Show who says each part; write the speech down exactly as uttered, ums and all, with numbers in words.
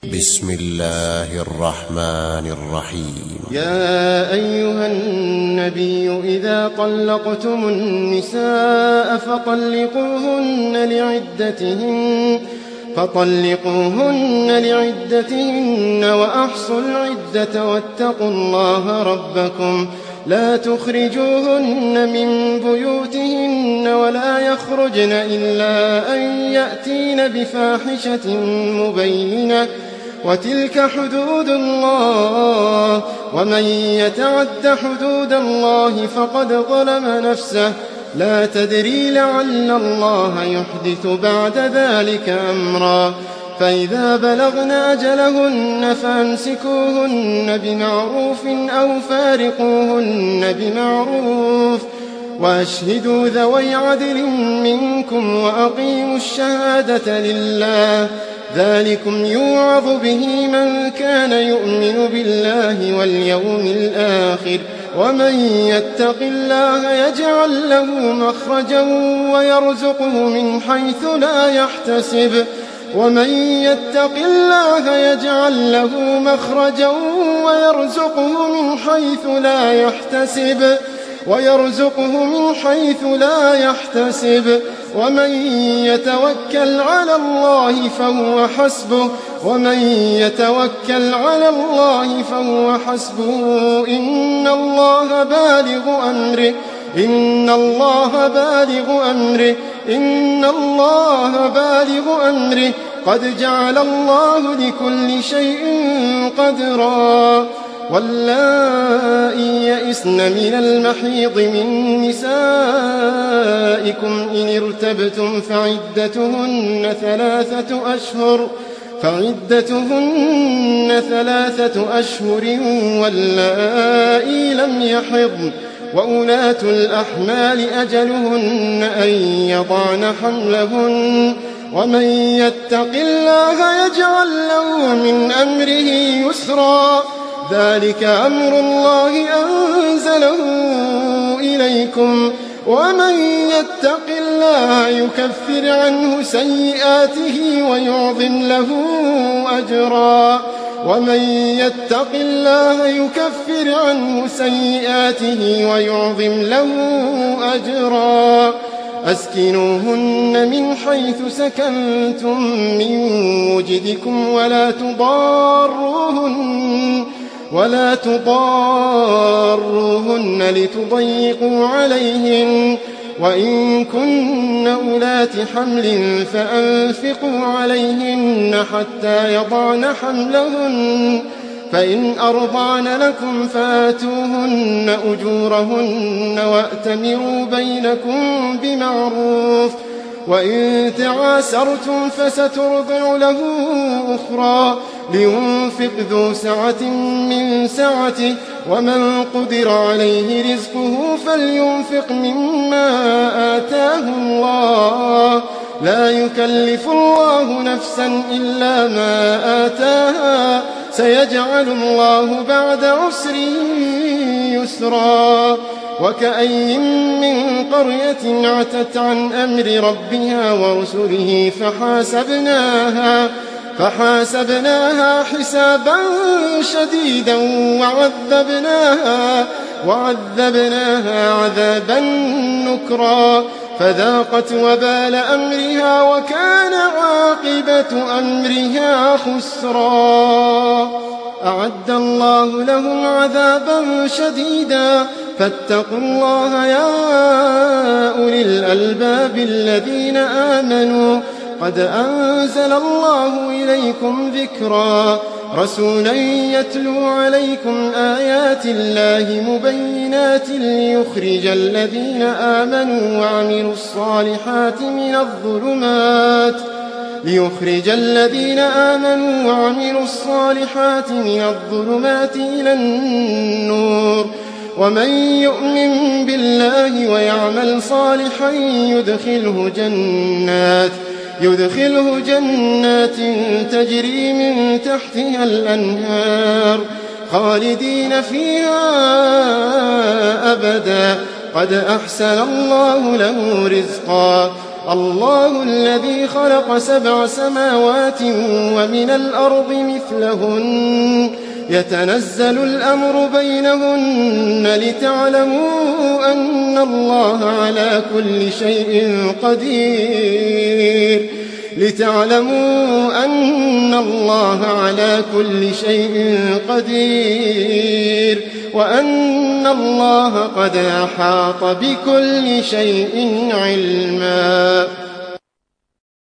Speaker 1: بسم الله الرحمن الرحيم.
Speaker 2: يا أيها النبي إذا طلقتم النساء فطلقوهن لعدتهن فطلقوهن لعدتهن وأحصوا العدة واتقوا الله ربكم لا تخرجوهن من بيوتهن ولا يخرجن إلا أن يأتين بفاحشة مبينة وتلك حدود الله ومن يتعد حدود الله فقد ظلم نفسه لا تدري لعل الله يحدث بعد ذلك أمرا فإذا بلغن أجلهن فأمسكوهن بمعروف أو فارقوهن بمعروف وأشهدوا ذوي عدل منكم وأقيموا الشهادة لله ذلكم يوعظ به من كان يؤمن بالله واليوم الآخر ومن يتق الله يجعل له مخرجا ويرزقه من حيث لا يحتسب ومن يتق الله يجعل له مخرجا ويرزقه من حيث لا يحتسب ويرزقه من حيث لا يحتسب ومن يتوكل على الله فهو حسبه ومن يتوكل على الله فهو حسبه إن الله بالغ أمره إن الله بالغ أمره إن الله بالغ أمره قد جعل الله لكل شيء قدرا واللائي يئسن من المحيض من نسائكم إن ارتبتم فعدتهن ثلاثة أشهر فعدتهن ثلاثة أشهر واللائي لم يحضن وأولاة الأحمال أجلهن أن يضعن حملهن ومن يتق الله يجعل له من أمره يسرا ذلك أمر الله أنزله إليكم ومن يتق الله يكفر عنه سيئاته ويعظم له أجرا ومن يتق الله يكفر عنه سيئاته ويعظم له أجرا أسكنوهن من حيث سكنتم من وجدكم ولا تضاروهن ولا تضاروهن لتضيقوا عليهن وإن كن أولات حمل فأنفقوا عليهن حتى يضعن حملهن فإن أرضعن لكم فآتوهن أجورهن وأتمروا بينكم بمعروف وإن تعاسرتم فسترضع له أخرى لينفق ذو سعة من سعته ومن قدر عليه رزقه فلينفق مما آتاه الله لا يكلف الله نفسا إلا ما آتاها سيجعل الله بعد عسر يسرا وكأي من قرية عتت عن أمر ربها ورسله فحاسبناها فحاسبناها حسابا شديدا وعذبناها وعذبناها عذابا نكرا فذاقت وبال أمرها وكان عاقبة أمرها خسرا أعد الله لهم عذابا شديدا فاتقوا الله يا أولي الألباب الذين آمنوا قد أنزل الله إليكم ذكرا رسولا يتلو عليكم آيات الله مبينات ليخرج الذين آمنوا وعملوا الصالحات من الظلمات ليخرج الذين آمنوا وعملوا الصالحات من الظلمات إلى النور ومن يؤمن بالله ويعمل صالحا يدخله جنات يدخله جنات تجري من تحتها الأنهار خالدين فيها أبدا قد أحسن الله له رزقا الله الذي خلق سبع سماوات ومن الأرض مثلهن يتنزل الأمر بينهن لتعلموا أن الله على كل شيء قدير لتعلموا أن الله على كل شيء قدير وأن الله قد أحاط بكل شيء علما.